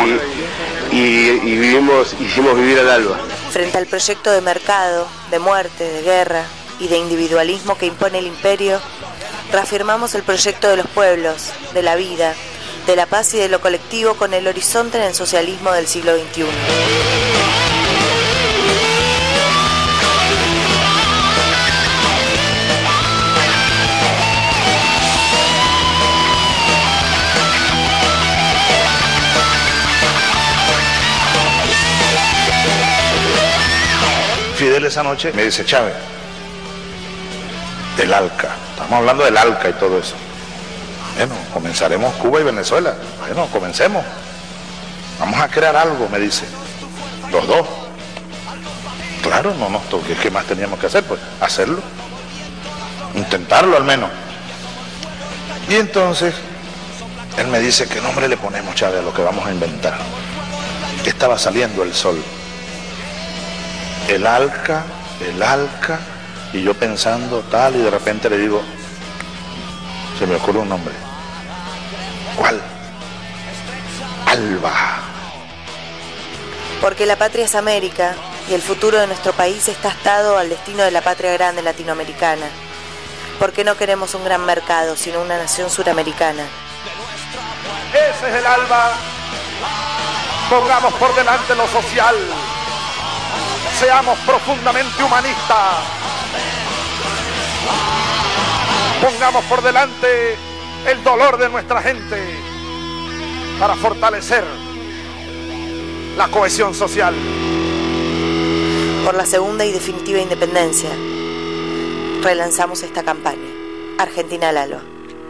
y hicimos vivir el ALBA. Frente al proyecto de mercado, de muerte, de guerra y de individualismo que impone el imperio, reafirmamos el proyecto de los pueblos, de la vida, de la paz y de lo colectivo con el horizonte en el socialismo del siglo XXI. Fidel esa noche me dice: Chávez, el ALCA, estamos hablando del ALCA y todo eso. Bueno, comenzaremos Cuba y Venezuela. Bueno, comencemos. Vamos a crear algo, me dice. Los dos. Claro, no, ¿qué más teníamos que hacer? Pues hacerlo. Intentarlo al menos. Y entonces, él me dice: ¿qué nombre le ponemos, Chávez, a lo que vamos a inventar? Estaba saliendo el sol. El ALCA, y yo pensando tal, y de repente le digo, se me ocurre un nombre. ¿Cuál? ALBA. Porque la patria es América y el futuro de nuestro país está atado al destino de la patria grande latinoamericana. Porque no queremos un gran mercado, sino una nación suramericana. Ese es el ALBA. Pongamos por delante lo social. Seamos profundamente humanistas. Pongamos por delante el dolor de nuestra gente para fortalecer la cohesión social. Por la segunda y definitiva independencia, relanzamos esta campaña. Argentina al Alba.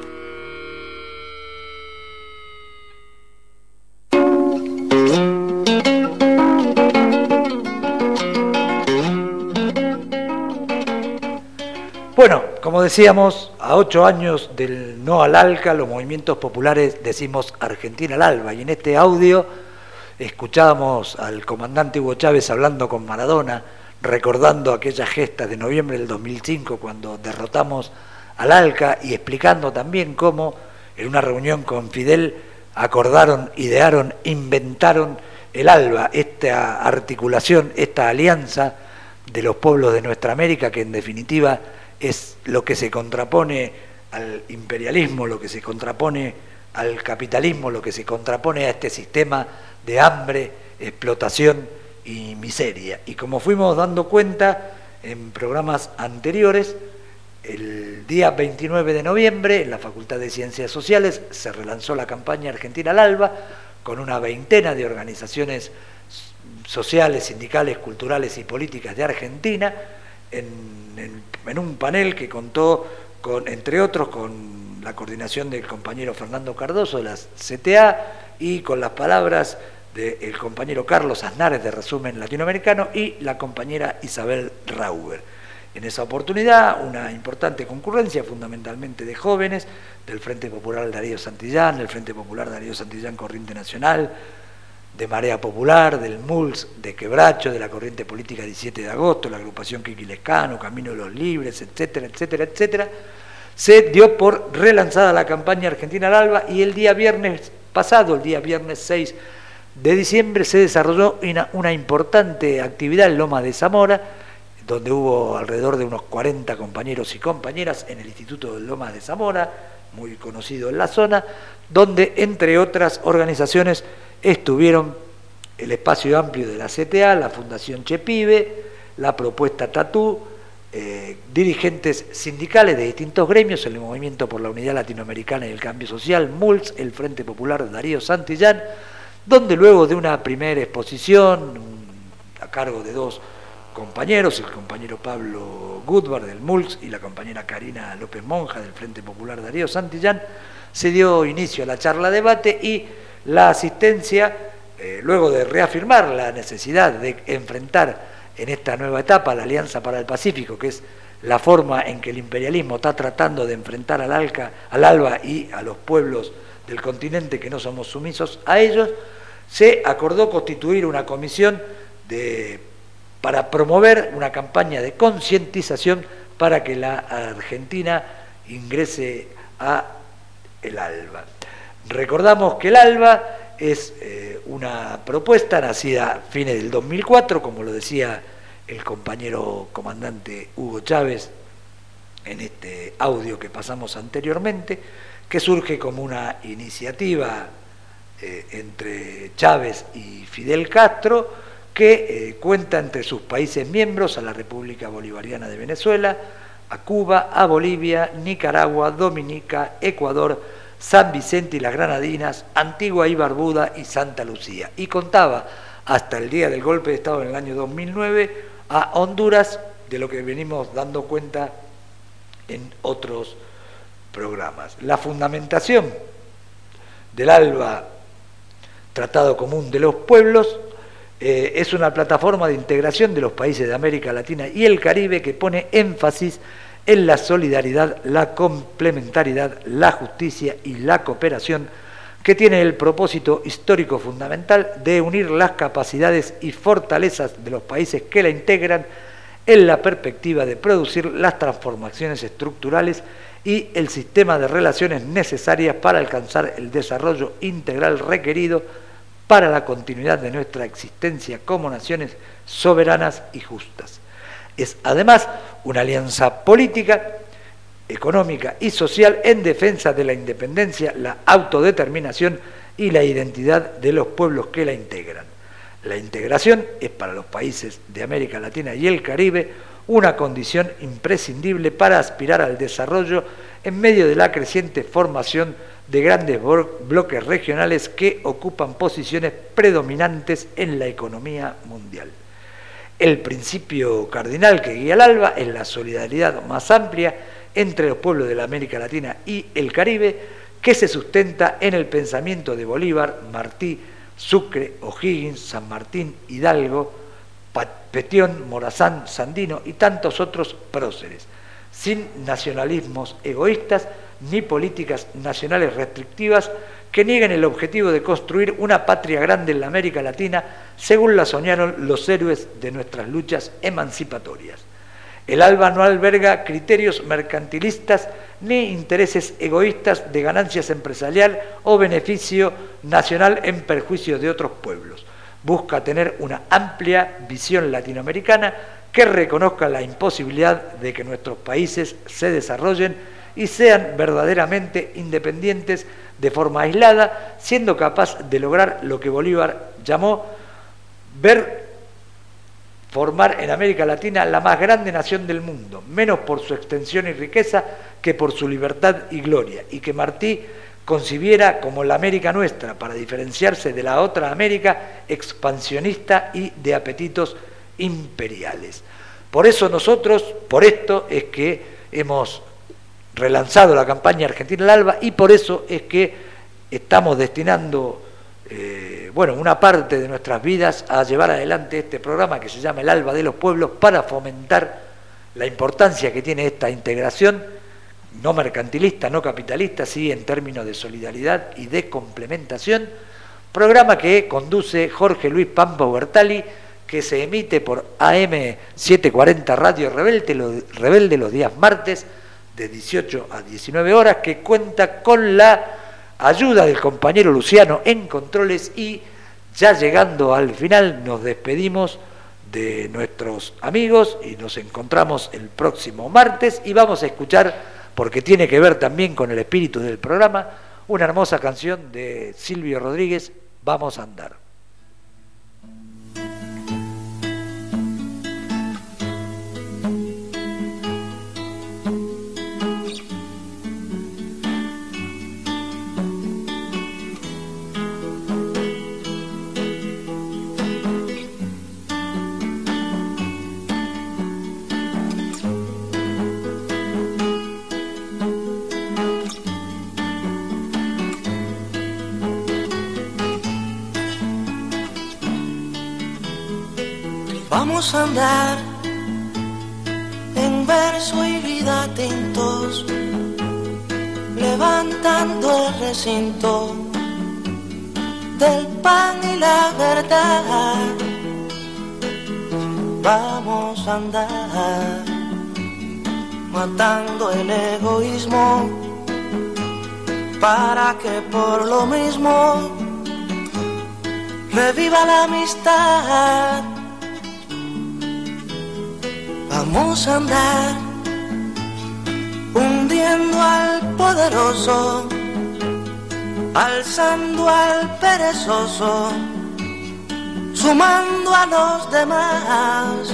Bueno, como decíamos, a 8 años del no al ALCA, los movimientos populares decimos Argentina al Alba. Y en este audio escuchábamos al comandante Hugo Chávez hablando con Maradona, recordando aquellas gestas de noviembre del 2005 cuando derrotamos al ALCA y explicando también cómo en una reunión con Fidel acordaron, idearon, inventaron el ALBA, esta articulación, esta alianza de los pueblos de nuestra América, que en definitiva es lo que se contrapone al imperialismo, lo que se contrapone al capitalismo, lo que se contrapone a este sistema de hambre, explotación y miseria. Y como fuimos dando cuenta en programas anteriores, el día 29 de noviembre en la Facultad de Ciencias Sociales se relanzó la campaña Argentina al ALBA con una veintena de organizaciones sociales, sindicales, culturales y políticas de Argentina en un panel que contó con, entre otros, con la coordinación del compañero Fernando Cardoso de la CTA y con las palabras del compañero Carlos Aznares de Resumen Latinoamericano y la compañera Isabel Rauber. En esa oportunidad, una importante concurrencia, fundamentalmente de jóvenes, del Frente Popular Darío Santillán, del Frente Popular Darío Santillán Corriente Nacional, de Marea Popular, del MULS, de Quebracho, de la Corriente Política 17 de Agosto, la agrupación Kiki Lescano, Camino de los Libres, etcétera, etcétera, etcétera. Se dio por relanzada la campaña Argentina al ALBA y el día viernes pasado, el día viernes 6 de diciembre, se desarrolló una importante actividad en Loma de Zamora, donde hubo alrededor de unos 40 compañeros y compañeras en el Instituto de Lomas de Zamora, muy conocido en la zona, donde, entre otras organizaciones, estuvieron el Espacio Amplio de la CTA, la Fundación Chepibe, la Propuesta Tatú, dirigentes sindicales de distintos gremios, el Movimiento por la Unidad Latinoamericana y el Cambio Social, MULS, el Frente Popular Darío Santillán, donde luego de una primera exposición a cargo de dos compañeros, el compañero Pablo Goodbar del MULS y la compañera Karina López Monja del Frente Popular Darío Santillán, se dio inicio a la charla debate y la asistencia, luego de reafirmar la necesidad de enfrentar en esta nueva etapa la Alianza para el Pacífico, que es la forma en que el imperialismo está tratando de enfrentar al ALBA y a los pueblos del continente que no somos sumisos a ellos, se acordó constituir una comisión para promover una campaña de concientización para que la Argentina ingrese a el ALBA. Recordamos que el ALBA es una propuesta nacida a fines del 2004, como lo decía el compañero comandante Hugo Chávez en este audio que pasamos anteriormente, que surge como una iniciativa entre Chávez y Fidel Castro, que cuenta entre sus países miembros a la República Bolivariana de Venezuela, a Cuba, a Bolivia, Nicaragua, Dominica, Ecuador, San Vicente y las Granadinas, Antigua y Barbuda y Santa Lucía. Y contaba hasta el día del golpe de Estado en el año 2009 a Honduras, de lo que venimos dando cuenta en otros programas. La fundamentación del ALBA, Tratado Común de los Pueblos, es una plataforma de integración de los países de América Latina y el Caribe que pone énfasis en la solidaridad, la complementariedad, la justicia y la cooperación, que tiene el propósito histórico fundamental de unir las capacidades y fortalezas de los países que la integran en la perspectiva de producir las transformaciones estructurales y el sistema de relaciones necesarias para alcanzar el desarrollo integral requerido para la continuidad de nuestra existencia como naciones soberanas y justas. Es además una alianza política, económica y social en defensa de la independencia, la autodeterminación y la identidad de los pueblos que la integran. La integración es para los países de América Latina y el Caribe una condición imprescindible para aspirar al desarrollo en medio de la creciente formación de grandes bloques regionales que ocupan posiciones predominantes en la economía mundial. El principio cardinal que guía el ALBA es la solidaridad más amplia entre los pueblos de la América Latina y el Caribe, que se sustenta en el pensamiento de Bolívar, Martí, Sucre, O'Higgins, San Martín, Hidalgo, Petión, Morazán, Sandino y tantos otros próceres, sin nacionalismos egoístas ni políticas nacionales restrictivas que nieguen el objetivo de construir una patria grande en la América Latina, según la soñaron los héroes de nuestras luchas emancipatorias. El ALBA no alberga criterios mercantilistas ni intereses egoístas de ganancias empresarial o beneficio nacional en perjuicio de otros pueblos. Busca tener una amplia visión latinoamericana que reconozca la imposibilidad de que nuestros países se desarrollen y sean verdaderamente independientes de forma aislada, siendo capaz de lograr lo que Bolívar llamó formar en América Latina la más grande nación del mundo, menos por su extensión y riqueza que por su libertad y gloria, y que Martí concibiera como la América nuestra, para diferenciarse de la otra América expansionista y de apetitos imperiales. Por eso nosotros, por esto es que hemos relanzado la campaña Argentina al ALBA, y por eso es que estamos destinando una parte de nuestras vidas a llevar adelante este programa que se llama El ALBA de los Pueblos, para fomentar la importancia que tiene esta integración no mercantilista, no capitalista, sí en términos de solidaridad y de complementación, programa que conduce Jorge Luis Pampa Huertali, que se emite por AM 740 Radio Rebelde los días martes de 18 a 19 horas, que cuenta con la ayuda del compañero Luciano en controles, y ya llegando al final nos despedimos de nuestros amigos y nos encontramos el próximo martes, y vamos a escuchar, porque tiene que ver también con el espíritu del programa, una hermosa canción de Silvio Rodríguez, Vamos a andar. Vamos a andar en verso y vida tintos, levantando el recinto del pan y la verdad. Vamos a andar matando el egoísmo, para que por lo mismo reviva la amistad. Vamos a andar hundiendo al poderoso, alzando al perezoso, sumando a los demás.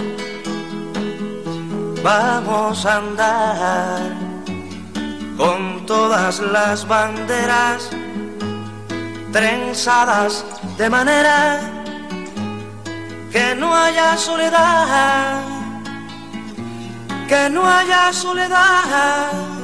Vamos a andar con todas las banderas trenzadas de manera que no haya soledad, que no haya soledad.